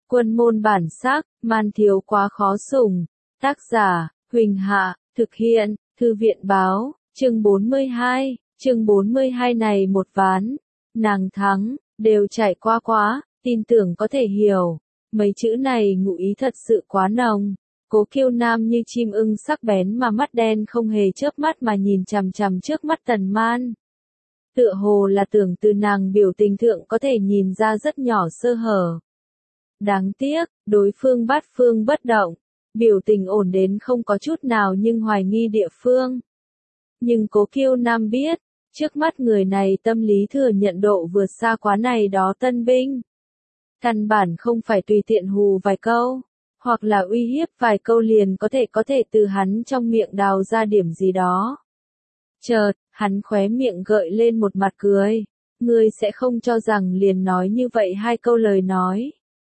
Quân môn bản sắc, man thiếu quá khó sủng. Tác giả, Huỳnh Hạ, thực hiện, Thư viện báo, chương 42, chương 42 này một ván, nàng thắng, đều trải qua quá, tin tưởng có thể hiểu. Mấy chữ này ngụ ý thật sự quá nồng. Cố Kiêu Nam như chim ưng sắc bén mà mắt đen không hề chớp mắt mà nhìn chằm chằm trước mắt Tần Man. Tựa hồ là tưởng từ nàng biểu tình thượng có thể nhìn ra rất nhỏ sơ hở. Đáng tiếc, đối phương bát phương bất động, biểu tình ổn đến không có chút nào nhưng hoài nghi địa phương. Nhưng Cố Kiêu Nam biết, trước mắt người này tâm lý thừa nhận độ vượt xa quá này đó tân binh. Căn bản không phải tùy tiện hù vài câu, hoặc là uy hiếp vài câu liền có thể từ hắn trong miệng đào ra điểm gì đó. Chợt, hắn khóe miệng gợi lên một mặt cười, ngươi sẽ không cho rằng liền nói như vậy hai câu lời nói.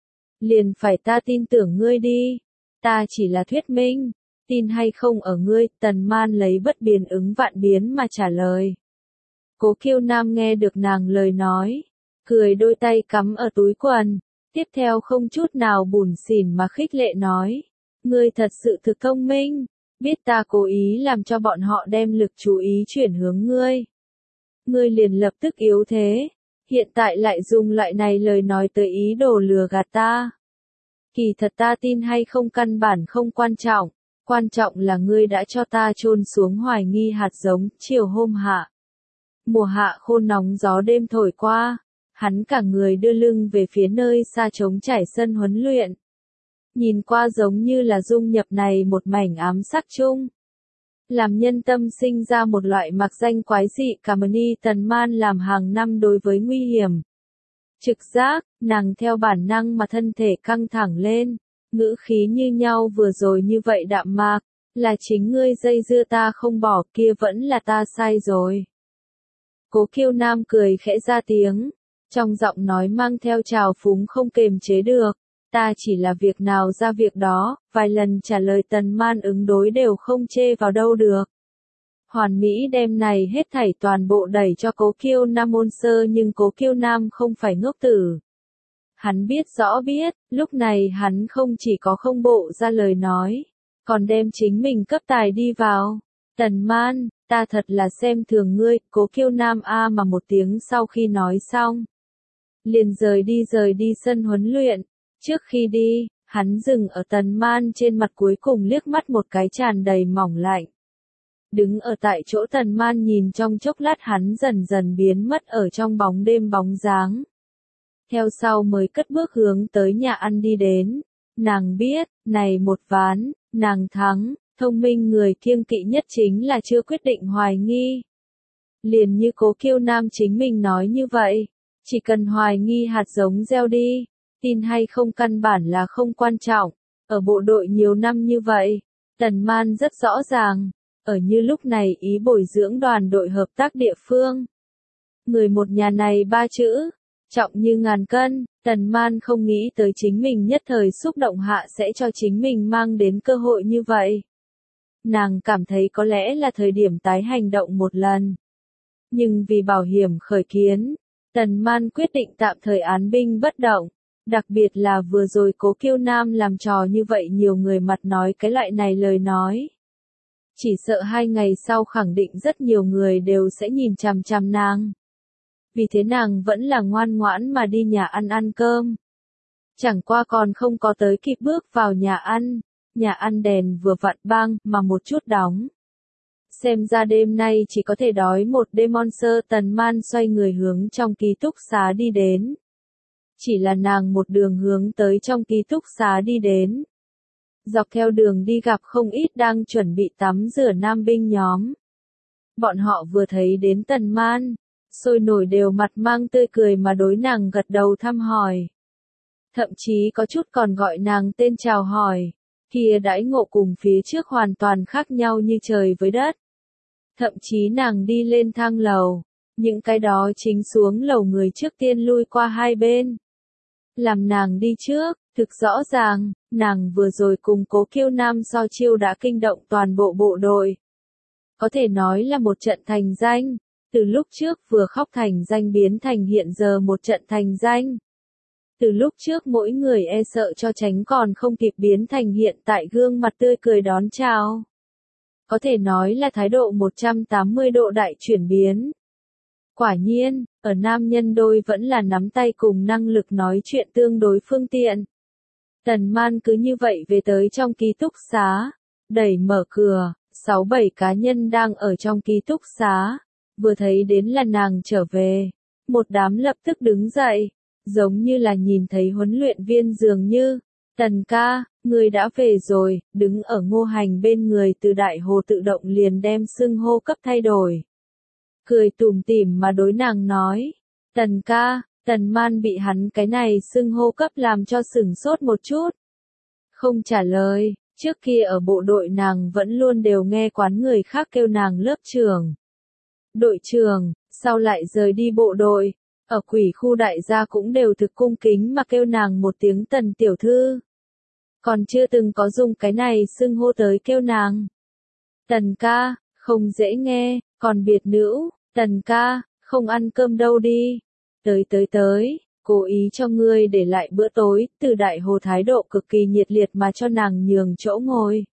Liền phải ta tin tưởng ngươi đi, ta chỉ là thuyết minh, tin hay không ở ngươi, Tần Man lấy bất biến ứng vạn biến mà trả lời. Cố Kiêu Nam nghe được nàng lời nói, cười đôi tay cắm ở túi quần, tiếp theo không chút nào bủn xỉn mà khích lệ nói, ngươi thật sự thực thông minh, biết ta cố ý làm cho bọn họ đem lực chú ý chuyển hướng ngươi. Ngươi liền lập tức yếu thế, hiện tại lại dùng loại này lời nói tới ý đồ lừa gạt ta. Kỳ thật ta tin hay không căn bản không quan trọng là ngươi đã cho ta chôn xuống hoài nghi hạt giống. Chiều hôm hạ, mùa hạ khô nóng gió đêm thổi qua, hắn cả người đưa lưng về phía nơi xa trống trải sân huấn luyện. Nhìn qua giống như là dung nhập này một mảnh ám sắc chung. Làm nhân tâm sinh ra một loại mặc danh quái dị cảm ơn Tần Man làm hàng năm đối với nguy hiểm. Trực giác, nàng theo bản năng mà thân thể căng thẳng lên, ngữ khí như nhau vừa rồi như vậy đạm mạc, là chính ngươi dây dưa ta không bỏ, kia vẫn là ta sai rồi. Cố Kiêu Nam cười khẽ ra tiếng, trong giọng nói mang theo trào phúng không kềm chế được, ta chỉ là việc nào ra việc đó, vài lần trả lời Tần Man ứng đối đều không chê vào đâu được. Hoàn Mỹ đem này hết thảy toàn bộ đẩy cho Cố Kiêu Nam ôn sơ, nhưng Cố Kiêu Nam không phải ngốc tử. Hắn biết rõ lúc này hắn không chỉ có không bộ ra lời nói, còn đem chính mình cấp tài đi vào. Tần Man, ta thật là xem thường ngươi, Cố Kiêu Nam a mà một tiếng sau khi nói xong. Liền rời đi sân huấn luyện, trước khi đi, hắn dừng ở Tần Man trên mặt cuối cùng liếc mắt một cái tràn đầy mỏng lạnh. Đứng ở tại chỗ Tần Man nhìn trong chốc lát hắn dần dần biến mất ở trong bóng đêm bóng dáng. Theo sau mới cất bước hướng tới nhà ăn đi đến. Nàng biết, này một ván, nàng thắng, thông minh người kiêng kỵ nhất chính là chưa quyết định hoài nghi. Liền như Cố Kiêu Nam chính mình nói như vậy, chỉ cần hoài nghi hạt giống gieo đi, tin hay không căn bản là không quan trọng. Ở bộ đội nhiều năm như vậy, Tần Man rất rõ ràng, ở như lúc này ý bồi dưỡng đoàn đội hợp tác địa phương. Người một nhà này ba chữ, trọng như ngàn cân, Tần Man không nghĩ tới chính mình nhất thời xúc động hạ sẽ cho chính mình mang đến cơ hội như vậy. Nàng cảm thấy có lẽ là thời điểm tái hành động một lần. Nhưng vì bảo hiểm khởi kiến, Tần Man quyết định tạm thời án binh bất động. Đặc biệt là vừa rồi Cố Kiêu Nam làm trò như vậy nhiều người mặt nói cái loại này lời nói. Chỉ sợ 2 ngày sau khẳng định rất nhiều người đều sẽ nhìn chằm chằm nàng. Vì thế nàng vẫn là ngoan ngoãn mà đi nhà ăn cơm. Chẳng qua còn không có tới kịp bước vào nhà ăn đèn vừa vặn bang mà một chút đóng. Xem ra đêm nay chỉ có thể đói một đêm Monster. Tần Man xoay người hướng trong ký túc xá đi đến. Chỉ là nàng một đường hướng tới trong ký túc xá đi đến. Dọc theo đường đi gặp không ít đang chuẩn bị tắm rửa nam binh nhóm. Bọn họ vừa thấy đến Tần Man, sôi nổi đều mặt mang tươi cười mà đối nàng gật đầu thăm hỏi. Thậm chí có chút còn gọi nàng tên chào hỏi, kia đãi ngộ cùng phía trước hoàn toàn khác nhau như trời với đất. Thậm chí nàng đi lên thang lầu, những cái đó chính xuống lầu người trước tiên lui qua hai bên. Làm nàng đi trước, thực rõ ràng, nàng vừa rồi cùng Cố Kiêu Nam so chiêu đã kinh động toàn bộ bộ đội. Có thể nói là một trận thành danh, từ lúc trước vừa khóc thành danh biến thành hiện giờ một trận thành danh. Từ lúc trước mỗi người e sợ cho tránh còn không kịp biến thành hiện tại gương mặt tươi cười đón chào. Có thể nói là thái độ 180 độ đại chuyển biến. Quả nhiên, ở nam nhân đôi vẫn là nắm tay cùng năng lực nói chuyện tương đối phương tiện. Tần Man cứ như vậy về tới trong ký túc xá, đẩy mở cửa, 6-7 cá nhân đang ở trong ký túc xá, vừa thấy đến là nàng trở về, một đám lập tức đứng dậy, giống như là nhìn thấy huấn luyện viên dường như, Tần ca, người đã về rồi, đứng ở Ngô Hành bên người từ Đại Hồ tự động liền đem xưng hô cấp thay đổi. Cười tủm tỉm mà đối nàng nói, Tần ca, Tần Man bị hắn cái này xưng hô cấp làm cho sửng sốt một chút. Không trả lời, trước kia ở bộ đội nàng vẫn luôn đều nghe quán người khác kêu nàng lớp trưởng. Đội trưởng, sau lại rời đi bộ đội, ở quỷ khu đại gia cũng đều thực cung kính mà kêu nàng một tiếng Tần tiểu thư. Còn chưa từng có dùng cái này xưng hô tới kêu nàng. Tần ca, không dễ nghe, còn biệt nữ, Tần ca, không ăn cơm đâu đi. Tới, cố ý cho ngươi để lại bữa tối, từ Đại Hồ thái độ cực kỳ nhiệt liệt mà cho nàng nhường chỗ ngồi.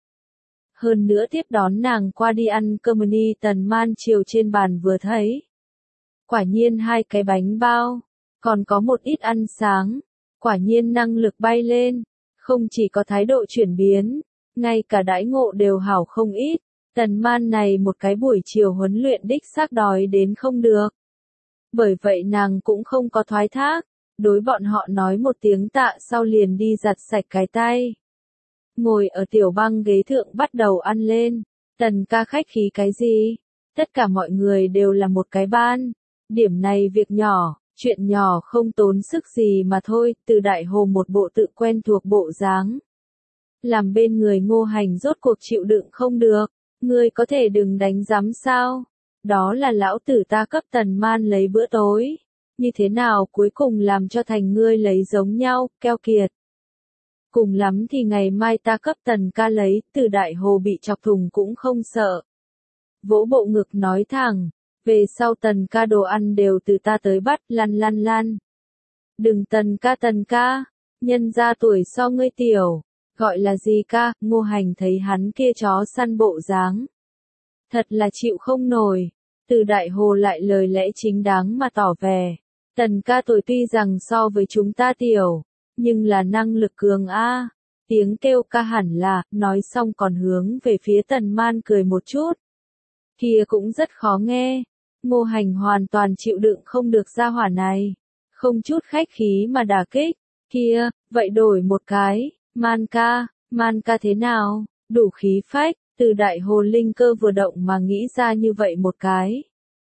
Hơn nữa tiếp đón nàng qua đi ăn cơm ni. Tần Man chiều trên bàn vừa thấy. Quả nhiên 2 cái bánh bao, còn có một ít ăn sáng, quả nhiên năng lực bay lên, không chỉ có thái độ chuyển biến, ngay cả đãi ngộ đều hảo không ít. Tần Man này một cái buổi chiều huấn luyện đích xác đói đến không được. Bởi vậy nàng cũng không có thoái thác, đối bọn họ nói một tiếng tạ sau liền đi giặt sạch cái tay. Ngồi ở tiểu băng ghế thượng bắt đầu ăn lên, Tần ca khách khí cái gì? Tất cả mọi người đều là một cái ban, điểm này việc nhỏ, chuyện nhỏ không tốn sức gì mà thôi, từ Đại Hồ một bộ tự quen thuộc bộ dáng. Làm bên người Ngô Hành rốt cuộc chịu đựng không được, ngươi có thể đừng đánh giám sao? Đó là lão tử ta cấp Tần Man lấy bữa tối. Như thế nào cuối cùng làm cho thành ngươi lấy giống nhau, keo kiệt. Cùng lắm thì ngày mai ta cấp Tần ca lấy, từ Đại Hồ bị chọc thùng cũng không sợ. Vỗ bộ ngực nói thẳng, về sau Tần ca đồ ăn đều từ ta tới bắt, lăn. Đừng Tần ca, nhân ra tuổi so ngươi tiểu, gọi là gì ca, Ngô Hành thấy hắn kia chó săn bộ dáng. Thật là chịu không nổi, từ Đại Hồ lại lời lẽ chính đáng mà tỏ vẻ. Tần ca tuổi tuy rằng so với chúng ta tiểu, nhưng là năng lực cường a. Tiếng kêu ca hẳn là, nói xong còn hướng về phía Tần Man cười một chút. Kia cũng rất khó nghe. Ngô Hành hoàn toàn chịu đựng không được gia hỏa này. Không chút khách khí mà đả kích. Kia, vậy đổi một cái, Man ca thế nào, đủ khí phách, từ Đại Hồ linh cơ vừa động mà nghĩ ra như vậy một cái.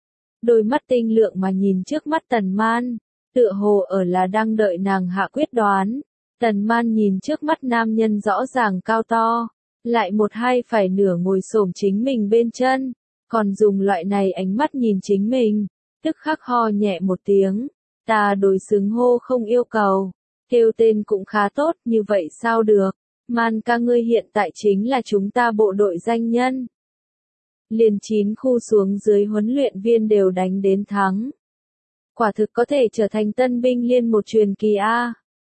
Đôi mắt tinh lượng mà nhìn trước mắt Tần Man, tựa hồ ở là đang đợi nàng hạ quyết đoán. Tần Man nhìn trước mắt nam nhân rõ ràng cao to, lại một hai phải nửa ngồi xổm chính mình bên chân, còn dùng loại này ánh mắt nhìn chính mình, tức khắc ho nhẹ một tiếng, ta đối xứng hô không yêu cầu, kêu tên cũng khá tốt, như vậy sao được, Man ca ngươi hiện tại chính là chúng ta bộ đội danh nhân. Liền 9 khu xuống dưới huấn luyện viên đều đánh đến thắng. Quả thực có thể trở thành tân binh liên một truyền kỳ A.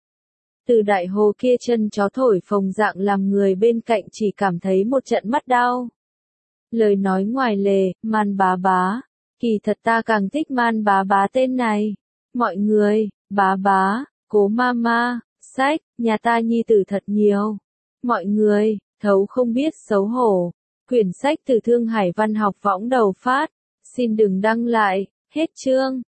Từ Đại Hồ kia chân chó thổi phồng dạng làm người bên cạnh chỉ cảm thấy một trận mắt đau. Lời nói ngoài lề, Man bá bá. Kỳ thật ta càng thích Man bá bá tên này. Mọi người, bá, cố mama, sách, nhà ta nhi tử thật nhiều. Mọi người, thấu không biết xấu hổ. Quyển sách từ Thương Hải Văn học võng đầu phát. Xin đừng đăng lại, hết chương.